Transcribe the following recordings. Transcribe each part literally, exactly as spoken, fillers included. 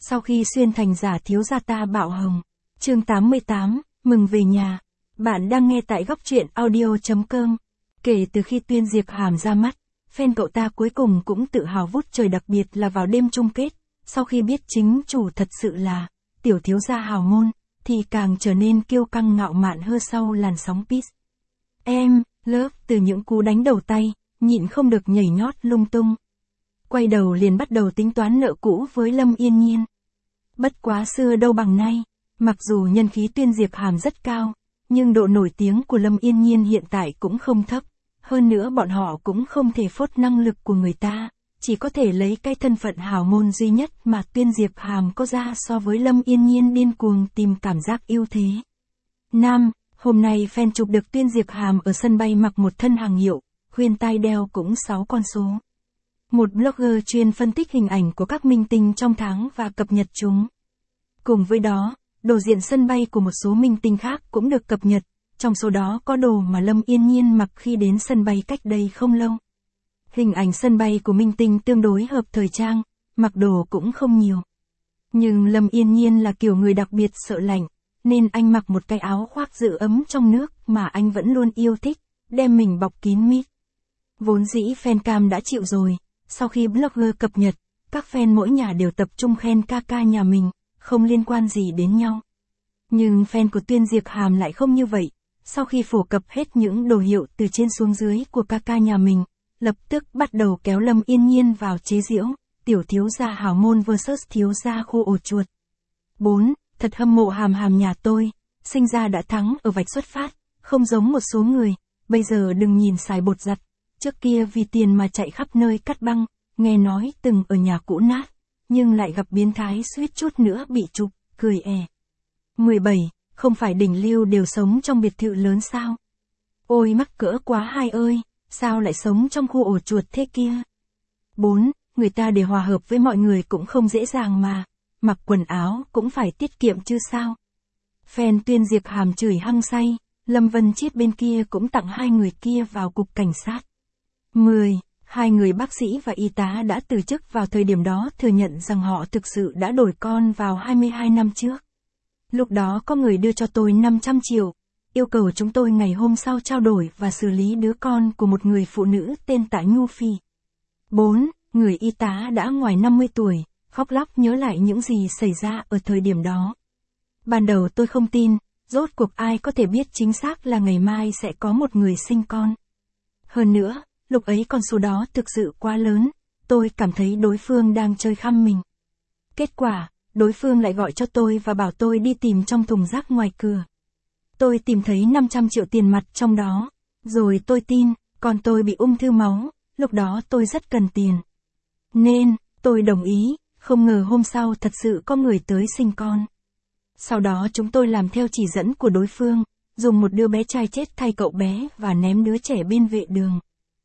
Sau khi xuyên thành giả thiếu gia ta bạo hồng. Chương tám mươi tám, mừng về nhà. Bạn đang nghe tại góc truyện audio chấm com. Kể từ khi Tuyên Diệp Hàm ra mắt, fan cậu ta cuối cùng cũng tự hào vút trời, đặc biệt là vào đêm chung kết, sau khi biết chính chủ thật sự là tiểu thiếu gia hào môn, thì càng trở nên kiêu căng ngạo mạn hơn sau làn sóng Peace. Em, Love từ những cú đánh đầu tay, nhịn không được nhảy nhót lung tung. Quay đầu liền bắt đầu tính toán nợ cũ với Lâm Yên Nhiên. Bất quá xưa đâu bằng nay, mặc dù nhân khí Tuyên Diệp Hàm rất cao, nhưng độ nổi tiếng của Lâm Yên Nhiên hiện tại cũng không thấp. Hơn nữa bọn họ cũng không thể phốt năng lực của người ta, chỉ có thể lấy cái thân phận hào môn duy nhất mà Tuyên Diệp Hàm có ra so với Lâm Yên Nhiên điên cuồng tìm cảm giác ưu thế. Nam, hôm nay fan chụp được Tuyên Diệp Hàm ở sân bay mặc một thân hàng hiệu, khuyên tai đeo cũng sáu con số. Một blogger chuyên phân tích hình ảnh của các minh tinh trong tháng và cập nhật chúng. Cùng với đó, đồ diện sân bay của một số minh tinh khác cũng được cập nhật, trong số đó có đồ mà Lâm Yên Nhiên mặc khi đến sân bay cách đây không lâu. Hình ảnh sân bay của minh tinh tương đối hợp thời trang, mặc đồ cũng không nhiều. Nhưng Lâm Yên Nhiên là kiểu người đặc biệt sợ lạnh, nên anh mặc một cái áo khoác giữ ấm trong nước mà anh vẫn luôn yêu thích, đem mình bọc kín mít. Vốn dĩ fan cam đã chịu rồi, sau khi blogger cập nhật, các fan mỗi nhà đều tập trung khen ca ca nhà mình, không liên quan gì đến nhau. Nhưng fan của Tuyên Diệp Hàm lại không như vậy, sau khi phổ cập hết những đồ hiệu từ trên xuống dưới của ca ca nhà mình, lập tức bắt đầu kéo Lâm Yên Nhiên vào chế giễu, tiểu thiếu gia hào môn versus thiếu gia khu ổ chuột. bốn. Thật hâm mộ Hàm Hàm nhà tôi, sinh ra đã thắng ở vạch xuất phát, không giống một số người, bây giờ đừng nhìn xài bột giặt, trước kia vì tiền mà chạy khắp nơi cắt băng, nghe nói từng ở nhà cũ nát, nhưng lại gặp biến thái suýt chút nữa bị chụp, cười è. mười bảy. Không phải đỉnh lưu đều sống trong biệt thự lớn sao? Ôi mắc cỡ quá hai ơi, sao lại sống trong khu ổ chuột thế kia? bốn. Người ta để hòa hợp với mọi người cũng không dễ dàng mà, mặc quần áo cũng phải tiết kiệm chứ sao? Fan Tuyên Diệp Hàm chửi hăng say, Lâm Vân Chiết bên kia cũng tặng hai người kia vào cục cảnh sát. mười. Hai người bác sĩ và y tá đã từ chức vào thời điểm đó thừa nhận rằng họ thực sự đã đổi con vào hai mươi hai năm trước. Lúc đó có người đưa cho tôi năm trăm triệu, yêu cầu chúng tôi ngày hôm sau trao đổi và xử lý đứa con của một người phụ nữ tên Tạ Nhu Phi. bốn. Người y tá đã ngoài năm mươi tuổi, khóc lóc nhớ lại những gì xảy ra ở thời điểm đó. Ban đầu tôi không tin, rốt cuộc ai có thể biết chính xác là ngày mai sẽ có một người sinh con. Hơn nữa, lúc ấy con số đó thực sự quá lớn, tôi cảm thấy đối phương đang chơi khăm mình. Kết quả, đối phương lại gọi cho tôi và bảo tôi đi tìm trong thùng rác ngoài cửa. Tôi tìm thấy năm trăm triệu tiền mặt trong đó, rồi tôi tin, con tôi bị ung thư máu, lúc đó tôi rất cần tiền. Nên, tôi đồng ý, không ngờ hôm sau thật sự có người tới sinh con. Sau đó chúng tôi làm theo chỉ dẫn của đối phương, dùng một đứa bé trai chết thay cậu bé và ném đứa trẻ bên vệ đường.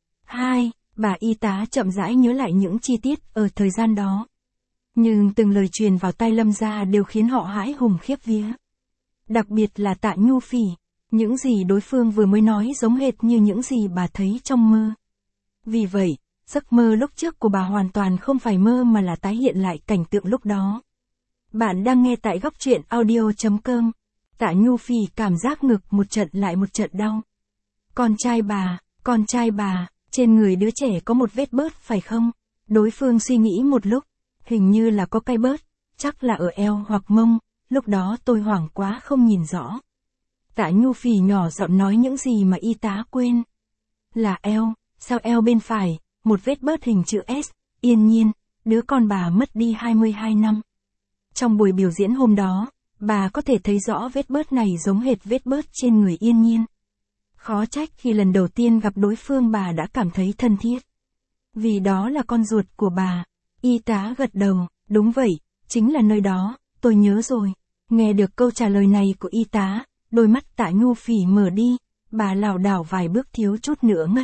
hai. Bà y tá chậm rãi nhớ lại những chi tiết ở thời gian đó. Nhưng từng lời truyền vào tai Lâm gia đều khiến họ hãi hùng khiếp vía. Đặc biệt là Tạ Nhu Phỉ, những gì đối phương vừa mới nói giống hệt như những gì bà thấy trong mơ. Vì vậy, giấc mơ lúc trước của bà hoàn toàn không phải mơ mà là tái hiện lại cảnh tượng lúc đó. Bạn đang nghe tại góc truyện audio chấm com. Tạ Nhu Phỉ cảm giác ngực một trận lại một trận đau. Con trai bà, con trai bà, trên người đứa trẻ có một vết bớt phải không? Đối phương suy nghĩ một lúc, hình như là có cái bớt, chắc là ở eo hoặc mông, lúc đó tôi hoảng quá không nhìn rõ. Tạ Nhu Phỉ nhỏ giọng nói những gì mà y tá quên. Là eo, sao eo bên phải, một vết bớt hình chữ S, Yên Nhiên, đứa con bà mất đi hai mươi hai năm. Trong buổi biểu diễn hôm đó, bà có thể thấy rõ vết bớt này giống hệt vết bớt trên người Yên Nhiên. Khó trách khi lần đầu tiên gặp đối phương bà đã cảm thấy thân thiết. Vì đó là con ruột của bà. Y tá gật đầu, đúng vậy, chính là nơi đó, tôi nhớ rồi. Nghe được câu trả lời này của y tá, đôi mắt Tạ Nhu Phỉ mở đi, bà lảo đảo vài bước thiếu chút nữa ngất.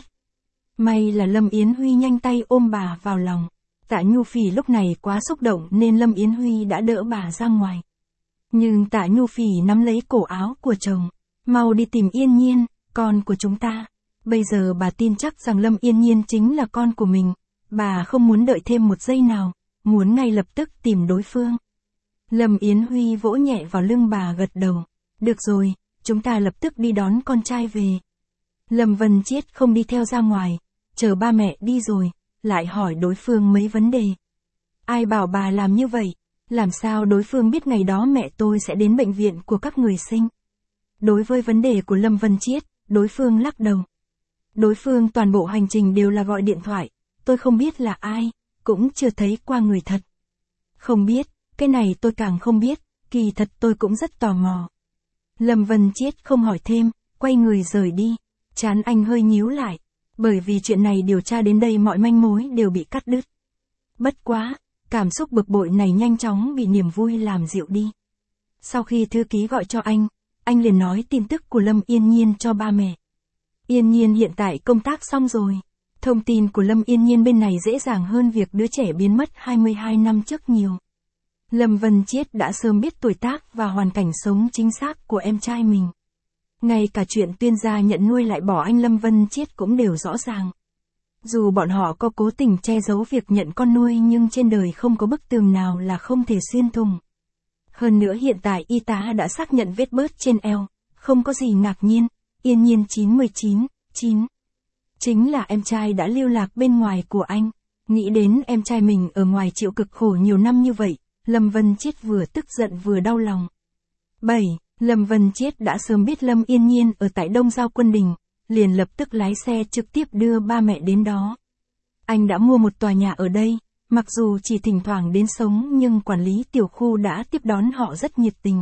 May là Lâm Yến Huy nhanh tay ôm bà vào lòng. Tạ Nhu Phỉ lúc này quá xúc động nên Lâm Yến Huy đã đỡ bà ra ngoài. Nhưng Tạ Nhu Phỉ nắm lấy cổ áo của chồng, mau đi tìm Yên Nhiên, con của chúng ta. Bây giờ bà tin chắc rằng Lâm Yên Nhiên chính là con của mình. Bà không muốn đợi thêm một giây nào, muốn ngay lập tức tìm đối phương. Lâm Yến Huy vỗ nhẹ vào lưng bà gật đầu. Được rồi, chúng ta lập tức đi đón con trai về. Lâm Vân Chiết không đi theo ra ngoài, chờ ba mẹ đi rồi, lại hỏi đối phương mấy vấn đề. Ai bảo bà làm như vậy? Làm sao đối phương biết ngày đó mẹ tôi sẽ đến bệnh viện của các người sinh? Đối với vấn đề của Lâm Vân Chiết, đối phương lắc đầu. Đối phương toàn bộ hành trình đều là gọi điện thoại, tôi không biết là ai, cũng chưa thấy qua người thật. Không biết, cái này tôi càng không biết, kỳ thật tôi cũng rất tò mò. Lâm Vân Chiết không hỏi thêm, quay người rời đi, trán anh hơi nhíu lại, bởi vì chuyện này điều tra đến đây mọi manh mối đều bị cắt đứt. Bất quá, cảm xúc bực bội này nhanh chóng bị niềm vui làm dịu đi. Sau khi thư ký gọi cho anh, anh liền nói tin tức của Lâm Yên Nhiên cho ba mẹ. Yên Nhiên hiện tại công tác xong rồi. Thông tin của Lâm Yên Nhiên bên này dễ dàng hơn việc đứa trẻ biến mất hai mươi hai năm trước nhiều. Lâm Vân Chiết đã sớm biết tuổi tác và hoàn cảnh sống chính xác của em trai mình. Ngay cả chuyện Tuyên gia nhận nuôi lại bỏ anh Lâm Vân Chiết cũng đều rõ ràng. Dù bọn họ có cố tình che giấu việc nhận con nuôi nhưng trên đời không có bức tường nào là không thể xuyên thủng. Hơn nữa hiện tại y tá đã xác nhận vết bớt trên eo, không có gì ngạc nhiên, Yên Nhiên chín mươi chín, chín. Chính là em trai đã lưu lạc bên ngoài của anh. Nghĩ đến em trai mình ở ngoài chịu cực khổ nhiều năm như vậy, Lâm Vân Chiết vừa tức giận vừa đau lòng. bảy. Lâm Vân Chiết đã sớm biết Lâm Yên Nhiên ở tại Đông Giao Quân Đình, liền lập tức lái xe trực tiếp đưa ba mẹ đến đó. Anh đã mua một tòa nhà ở đây, mặc dù chỉ thỉnh thoảng đến sống nhưng quản lý tiểu khu đã tiếp đón họ rất nhiệt tình.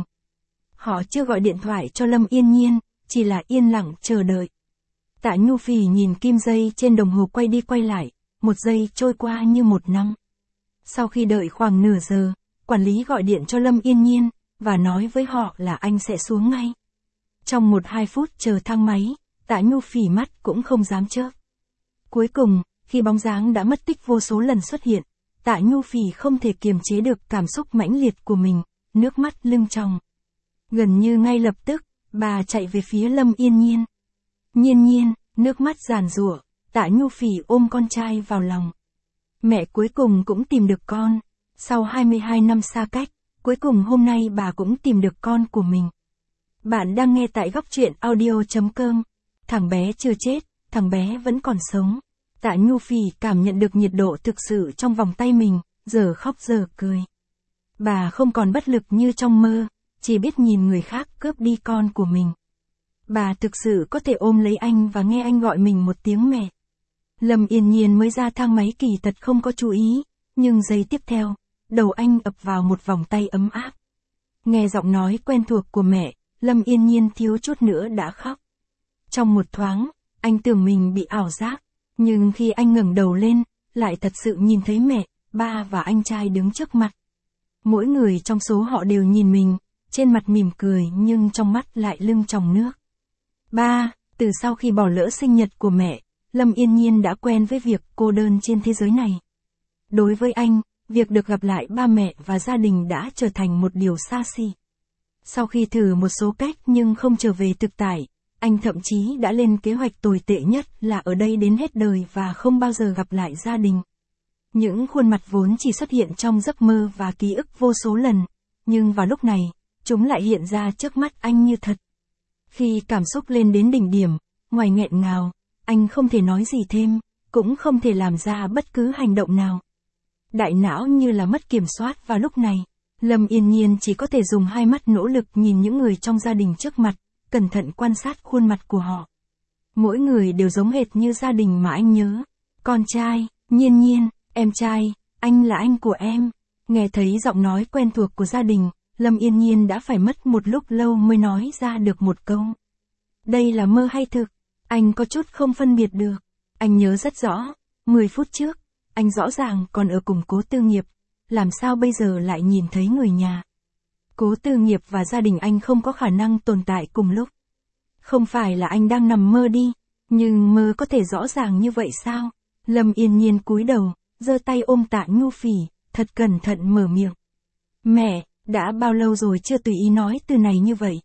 Họ chưa gọi điện thoại cho Lâm Yên Nhiên, chỉ là yên lặng chờ đợi. Tạ Nhu Phỉ nhìn kim dây trên đồng hồ quay đi quay lại, một giây trôi qua như một năm. Sau khi đợi khoảng nửa giờ, quản lý gọi điện cho Lâm Yên Nhiên, và nói với họ là anh sẽ xuống ngay. Trong một hai phút chờ thang máy, Tạ Nhu Phỉ mắt cũng không dám chớp. Cuối cùng, khi bóng dáng đã mất tích vô số lần xuất hiện, Tạ Nhu Phỉ không thể kiềm chế được cảm xúc mãnh liệt của mình, nước mắt lưng tròng. Gần như ngay lập tức, bà chạy về phía Lâm Yên Nhiên. Nhiên Nhiên, nước mắt giàn giụa, Tạ Nhu Phỉ ôm con trai vào lòng. Mẹ cuối cùng cũng tìm được con. Sau hai mươi hai năm xa cách, cuối cùng hôm nay bà cũng tìm được con của mình. Bạn đang nghe tại góc truyện audio chấm com. Thằng bé chưa chết, thằng bé vẫn còn sống. Tạ Nhu Phỉ cảm nhận được nhiệt độ thực sự trong vòng tay mình, giờ khóc giờ cười. Bà không còn bất lực như trong mơ, chỉ biết nhìn người khác cướp đi con của mình. Bà thực sự có thể ôm lấy anh và nghe anh gọi mình một tiếng mẹ. Lâm Yên Nhiên mới ra thang máy kỳ thật không có chú ý, nhưng giây tiếp theo, đầu anh ập vào một vòng tay ấm áp. Nghe giọng nói quen thuộc của mẹ, Lâm Yên Nhiên thiếu chút nữa đã khóc. Trong một thoáng, anh tưởng mình bị ảo giác, nhưng khi anh ngẩng đầu lên, lại thật sự nhìn thấy mẹ, ba và anh trai đứng trước mặt. Mỗi người trong số họ đều nhìn mình, trên mặt mỉm cười nhưng trong mắt lại lưng tròng nước. Ba, từ sau khi bỏ lỡ sinh nhật của mẹ, Lâm Yên Nhiên đã quen với việc cô đơn trên thế giới này. Đối với anh, việc được gặp lại ba mẹ và gia đình đã trở thành một điều xa xỉ. Sau khi thử một số cách nhưng không trở về thực tại, anh thậm chí đã lên kế hoạch tồi tệ nhất là ở đây đến hết đời và không bao giờ gặp lại gia đình. Những khuôn mặt vốn chỉ xuất hiện trong giấc mơ và ký ức vô số lần, nhưng vào lúc này, chúng lại hiện ra trước mắt anh như thật. Khi cảm xúc lên đến đỉnh điểm, ngoài nghẹn ngào, anh không thể nói gì thêm, cũng không thể làm ra bất cứ hành động nào. Đại não như là mất kiểm soát vào lúc này, Lâm Yên Nhiên chỉ có thể dùng hai mắt nỗ lực nhìn những người trong gia đình trước mặt, cẩn thận quan sát khuôn mặt của họ. Mỗi người đều giống hệt như gia đình mà anh nhớ. Con trai, Nhiên Nhiên, em trai, anh là anh của em. Nghe thấy giọng nói quen thuộc của gia đình, Lâm Yên Nhiên đã phải mất một lúc lâu mới nói ra được một câu. Đây là mơ hay thực? Anh có chút không phân biệt được. Anh nhớ rất rõ, mười phút trước, anh rõ ràng còn ở cùng Cố Tư Nghiệp, làm sao bây giờ lại nhìn thấy người nhà. Cố Tư Nghiệp và gia đình anh không có khả năng tồn tại cùng lúc. Không phải là anh đang nằm mơ đi, nhưng mơ có thể rõ ràng như vậy sao? Lâm Yên Nhiên cúi đầu, giơ tay ôm Tạ Nhu Phỉ, thật cẩn thận mở miệng. Mẹ, đã bao lâu rồi chưa tùy ý nói từ này như vậy?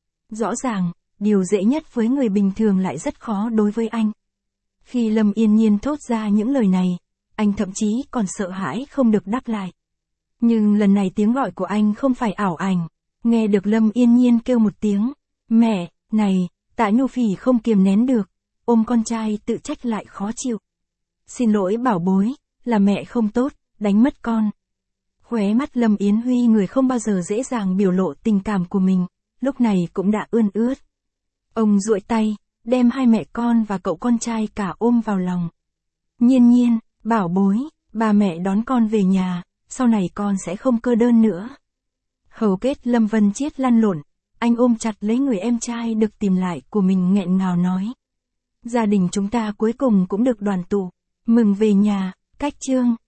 Rõ ràng, điều dễ nhất với người bình thường lại rất khó đối với anh. Khi Lâm Yên Nhiên thốt ra những lời này, anh thậm chí còn sợ hãi không được đáp lại. Nhưng lần này tiếng gọi của anh không phải ảo ảnh. Nghe được Lâm Yên Nhiên kêu một tiếng, mẹ, này, Tạ Nhu Phỉ không kiềm nén được, ôm con trai tự trách lại khó chịu. Xin lỗi bảo bối, là mẹ không tốt, đánh mất con. Khóe mắt Lâm Yến Huy, người không bao giờ dễ dàng biểu lộ tình cảm của mình, lúc này cũng đã ươn ướt. Ông duỗi tay, đem hai mẹ con và cậu con trai cả ôm vào lòng. Nhiên Nhiên, bảo bối, ba mẹ đón con về nhà, sau này con sẽ không cô đơn nữa. Hầu kết Lâm Vân Chiết lăn lộn, anh ôm chặt lấy người em trai được tìm lại của mình, nghẹn ngào nói. Gia đình chúng ta cuối cùng cũng được đoàn tụ, mừng về nhà, cách chương.